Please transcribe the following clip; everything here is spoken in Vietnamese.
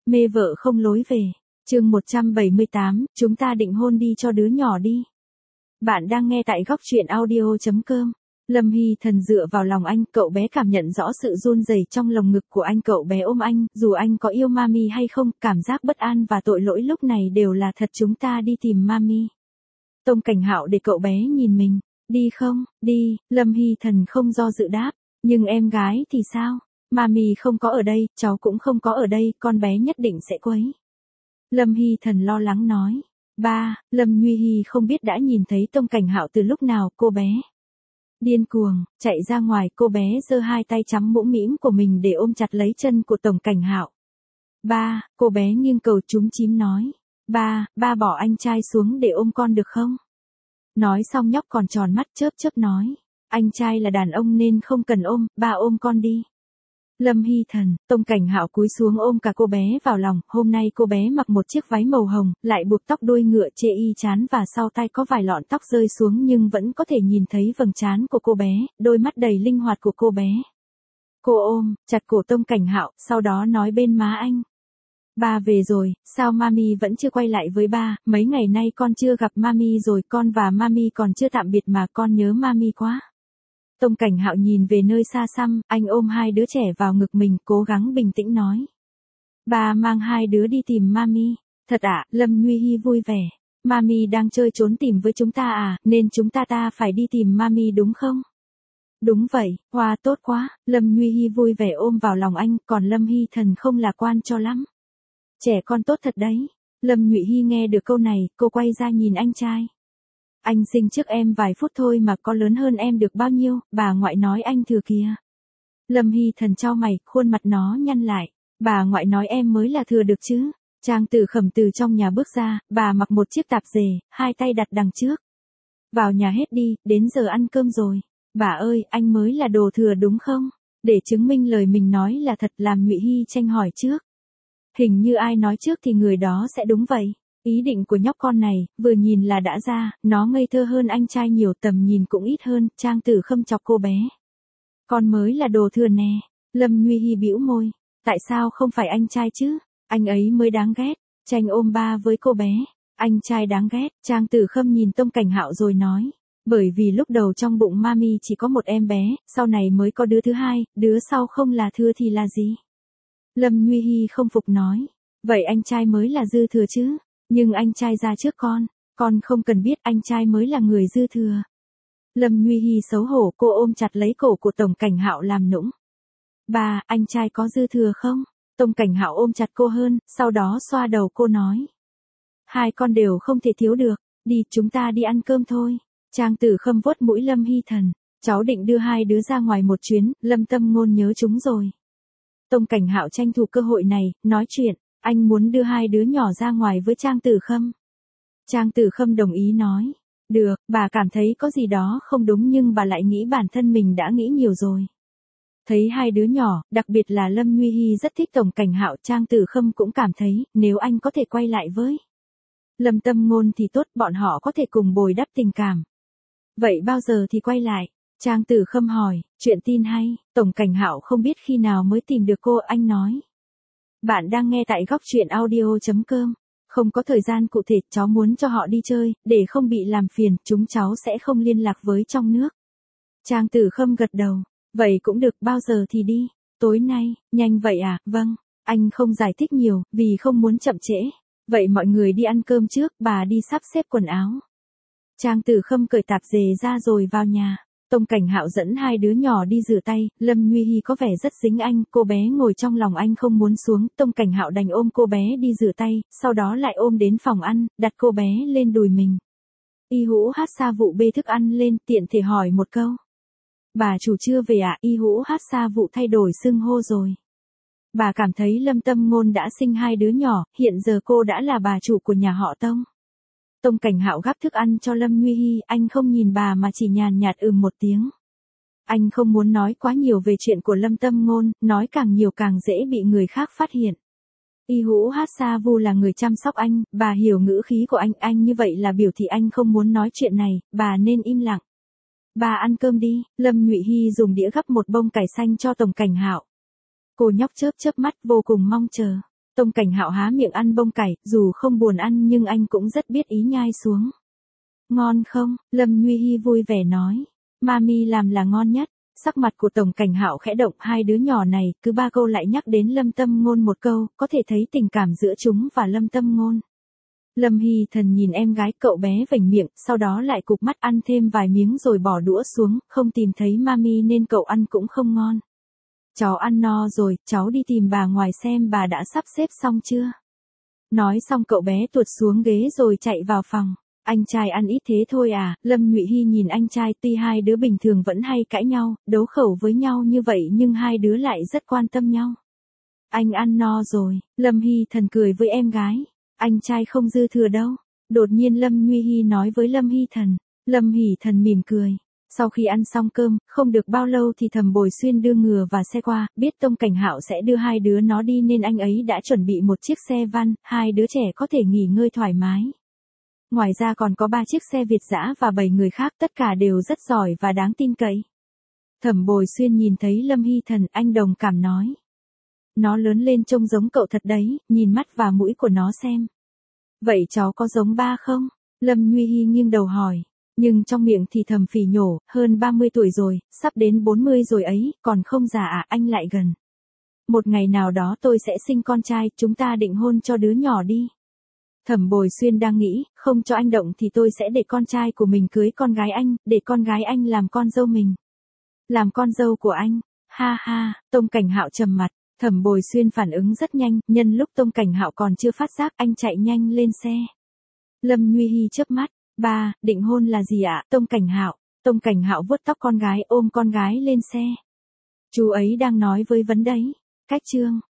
Mê vợ không lối về. Chương 178, chúng ta định hôn đi cho đứa nhỏ đi. Bạn đang nghe tại góc truyện audio.com. Lâm Hy Thần dựa vào lòng anh, cậu bé cảm nhận rõ sự run rẩy trong lồng ngực của anh. Cậu bé ôm anh, dù anh có yêu mami hay không, cảm giác bất an và tội lỗi lúc này đều là thật. Chúng ta đi tìm mami. Tông Cảnh Hạo để cậu bé nhìn mình. Đi không? Đi. Lâm Hy Thần không do dự đáp. Nhưng em gái thì sao? Mami không có ở đây, cháu cũng không có ở đây, con bé nhất định sẽ quấy. Lâm Hy Thần lo lắng nói. Ba, Lâm Nhuy Hy không biết đã nhìn thấy Tông Cảnh Hạo từ lúc nào. Cô bé điên cuồng, chạy ra ngoài. Cô bé giơ hai tay chắm mũm mĩm của mình để ôm chặt lấy chân của Tông Cảnh Hạo. Ba, cô bé nghiêng cầu chúm chím nói. Ba bỏ anh trai xuống để ôm con được không? Nói xong nhóc còn tròn mắt chớp chớp nói. Anh trai là đàn ông nên không cần ôm, ba ôm con đi. Lâm Hy Thần, Tông Cảnh Hạo cúi xuống ôm cả cô bé vào lòng. Hôm nay cô bé mặc một chiếc váy màu hồng, lại buộc tóc đuôi ngựa chê y chán và sau tai có vài lọn tóc rơi xuống nhưng vẫn có thể nhìn thấy vầng trán của cô bé, đôi mắt đầy linh hoạt của cô bé. Cô ôm chặt cổ Tông Cảnh Hạo, sau đó nói bên má anh. Ba về rồi, sao mami vẫn chưa quay lại với ba? Mấy ngày nay con chưa gặp mami rồi, con và mami còn chưa tạm biệt mà, con nhớ mami quá. Tông Cảnh Hạo nhìn về nơi xa xăm, anh ôm hai đứa trẻ vào ngực mình, cố gắng bình tĩnh nói. Ba mang hai đứa đi tìm mami. Thật ạ? Lâm Nhuy Hy vui vẻ. Mami đang chơi trốn tìm với chúng ta à, nên chúng ta phải đi tìm mami đúng không? Đúng vậy, Hoa tốt quá. Lâm Nhuy Hy vui vẻ ôm vào lòng anh, còn Lâm Hy Thần không lạc quan cho lắm. Trẻ con tốt thật đấy. Lâm Nhụy Hy nghe được câu này, cô quay ra nhìn anh trai. Anh sinh trước em vài phút thôi mà có lớn hơn em được bao nhiêu, bà ngoại nói anh thừa kìa. Lâm Hy Thần chau mày, khuôn mặt nó nhăn lại. Bà ngoại nói em mới là thừa được chứ. Trang Tử Khẩm từ trong nhà bước ra, bà mặc một chiếc tạp dề, hai tay đặt đằng trước. Vào nhà hết đi, đến giờ ăn cơm rồi. Bà ơi, anh mới là đồ thừa đúng không? Để chứng minh lời mình nói là thật, làm Nhụy Hy tranh hỏi trước. Hình như ai nói trước thì người đó sẽ đúng vậy. Ý định của nhóc con này, vừa nhìn là đã ra, nó ngây thơ hơn anh trai nhiều, tầm nhìn cũng ít hơn. Trang Tử Khâm chọc cô bé. Con mới là đồ thừa nè. Lâm Nhuy Hy bĩu môi. Tại sao không phải anh trai chứ? Anh ấy mới đáng ghét. Tranh ôm ba với cô bé. Anh trai đáng ghét. Trang Tử Khâm nhìn Tông Cảnh Hạo rồi nói. Bởi vì lúc đầu trong bụng mami chỉ có một em bé, sau này mới có đứa thứ hai, đứa sau không là thừa thì là gì? Lâm Nhuy Hy không phục nói. Vậy anh trai mới là dư thừa chứ? Nhưng anh trai ra trước con không cần biết, anh trai mới là người dư thừa. Lâm Nhuy Hy xấu hổ, cô ôm chặt lấy cổ của Tông Cảnh Hạo làm nũng. Ba, anh trai có dư thừa không? Tông Cảnh Hạo ôm chặt cô hơn, sau đó xoa đầu cô nói. Hai con đều không thể thiếu được, đi, chúng ta đi ăn cơm thôi. Trang Tử Khâm vuốt mũi Lâm Hy Thần. Cháu định đưa hai đứa ra ngoài một chuyến, Lâm Tâm Ngôn nhớ chúng rồi. Tông Cảnh Hạo tranh thủ cơ hội này, nói chuyện. Anh muốn đưa hai đứa nhỏ ra ngoài với Trang Tử Khâm. Trang Tử Khâm đồng ý nói. Được, bà cảm thấy có gì đó không đúng nhưng bà lại nghĩ bản thân mình đã nghĩ nhiều rồi. Thấy hai đứa nhỏ, đặc biệt là Lâm Nhuy Hy rất thích Tông Cảnh Hạo, Trang Tử Khâm cũng cảm thấy, nếu anh có thể quay lại với Lâm Tâm Ngôn thì tốt, bọn họ có thể cùng bồi đắp tình cảm. Vậy bao giờ thì quay lại? Trang Tử Khâm hỏi, chuyện tin hay, Tông Cảnh Hạo không biết khi nào mới tìm được cô, anh nói. Bạn đang nghe tại góc truyện audio.com. Không có thời gian cụ thể, cháu muốn cho họ đi chơi, để không bị làm phiền, chúng cháu sẽ không liên lạc với trong nước. Trang Tử Khâm gật đầu. Vậy cũng được, bao giờ thì đi? Tối nay, nhanh vậy à? Vâng. Anh không giải thích nhiều, vì không muốn chậm trễ. Vậy mọi người đi ăn cơm trước, bà đi sắp xếp quần áo. Trang Tử Khâm cởi tạp dề ra rồi vào nhà. Tông Cảnh Hạo dẫn hai đứa nhỏ đi rửa tay, Lâm Nhuy Hy có vẻ rất dính anh, cô bé ngồi trong lòng anh không muốn xuống, Tông Cảnh Hạo đành ôm cô bé đi rửa tay, sau đó lại ôm đến phòng ăn, đặt cô bé lên đùi mình. Y Hũ Hát Sa Vụ bê thức ăn lên, tiện thể hỏi một câu. Bà chủ chưa về ạ? Y Hũ Hát Sa Vụ thay đổi xưng hô rồi. Bà cảm thấy Lâm Tâm Ngôn đã sinh hai đứa nhỏ, hiện giờ cô đã là bà chủ của nhà họ Tông. Tông Cảnh Hạo gắp thức ăn cho Lâm Nhuy Hy, anh không nhìn bà mà chỉ nhàn nhạt một tiếng. Anh không muốn nói quá nhiều về chuyện của Lâm Tâm Ngôn, nói càng nhiều càng dễ bị người khác phát hiện. Y Hũ Hát Sa Vu là người chăm sóc anh, bà hiểu ngữ khí của anh như vậy là biểu thị anh không muốn nói chuyện này, bà nên im lặng. Bà ăn cơm đi, Lâm Nhụy Hy dùng đĩa gắp một bông cải xanh cho Tông Cảnh Hạo. Cô nhóc chớp chớp mắt vô cùng mong chờ. Tông Cảnh Hạo há miệng ăn bông cải, dù không buồn ăn nhưng anh cũng rất biết ý nhai xuống. Ngon không? Lâm Nhuy Hi vui vẻ nói. Mami làm là ngon nhất. Sắc mặt của Tổng Cảnh Hạo khẽ động, hai đứa nhỏ này, cứ ba câu lại nhắc đến Lâm Tâm Ngôn một câu, có thể thấy tình cảm giữa chúng và Lâm Tâm Ngôn. Lâm Hy Thần nhìn em gái, cậu bé vểnh miệng, sau đó lại cụp mắt ăn thêm vài miếng rồi bỏ đũa xuống, không tìm thấy mami nên cậu ăn cũng không ngon. Cháu ăn no rồi, cháu đi tìm bà ngoài xem bà đã sắp xếp xong chưa. Nói xong cậu bé tuột xuống ghế rồi chạy vào phòng. Anh trai ăn ít thế thôi à? Lâm Nhụy Hy nhìn anh trai, tuy hai đứa bình thường vẫn hay cãi nhau, đấu khẩu với nhau như vậy nhưng hai đứa lại rất quan tâm nhau. Anh ăn no rồi, Lâm Hy Thần cười với em gái. Anh trai không dư thừa đâu. Đột nhiên Lâm Nhuy Hy nói với Lâm Hy Thần. Lâm Hỷ Thần mỉm cười. Sau khi ăn xong cơm, không được bao lâu thì Thẩm Bồi Xuyên đưa ngựa và xe qua, biết Tông Cảnh Hạo sẽ đưa hai đứa nó đi nên anh ấy đã chuẩn bị một chiếc xe van, hai đứa trẻ có thể nghỉ ngơi thoải mái. Ngoài ra còn có 3 chiếc xe Việt dã và 7 người khác, tất cả đều rất giỏi và đáng tin cậy. Thẩm Bồi Xuyên nhìn thấy Lâm Hy Thần, anh đồng cảm nói. Nó lớn lên trông giống cậu thật đấy, nhìn mắt và mũi của nó xem. Vậy cháu có giống ba không? Lâm Nhuy Hy nghiêng đầu hỏi. Nhưng trong miệng thì thầm phỉ nhổ, hơn 30 tuổi rồi, sắp đến 40 rồi ấy, còn không già à, anh lại gần. Một ngày nào đó tôi sẽ sinh con trai, chúng ta định hôn cho đứa nhỏ đi. Thẩm Bồi Xuyên đang nghĩ, không cho anh động thì tôi sẽ để con trai của mình cưới con gái anh, để con gái anh làm con dâu mình. Làm con dâu của anh, ha ha, Tông Cảnh Hạo trầm mặt. Thẩm Bồi Xuyên phản ứng rất nhanh, nhân lúc Tông Cảnh Hạo còn chưa phát giác, anh chạy nhanh lên xe. Lâm Nhuy Hy chớp mắt, ba, định hôn là gì ạ? Tông Cảnh Hạo vuốt tóc con gái, ôm con gái lên xe. Chú ấy đang nói với Vấn đấy. Cách chương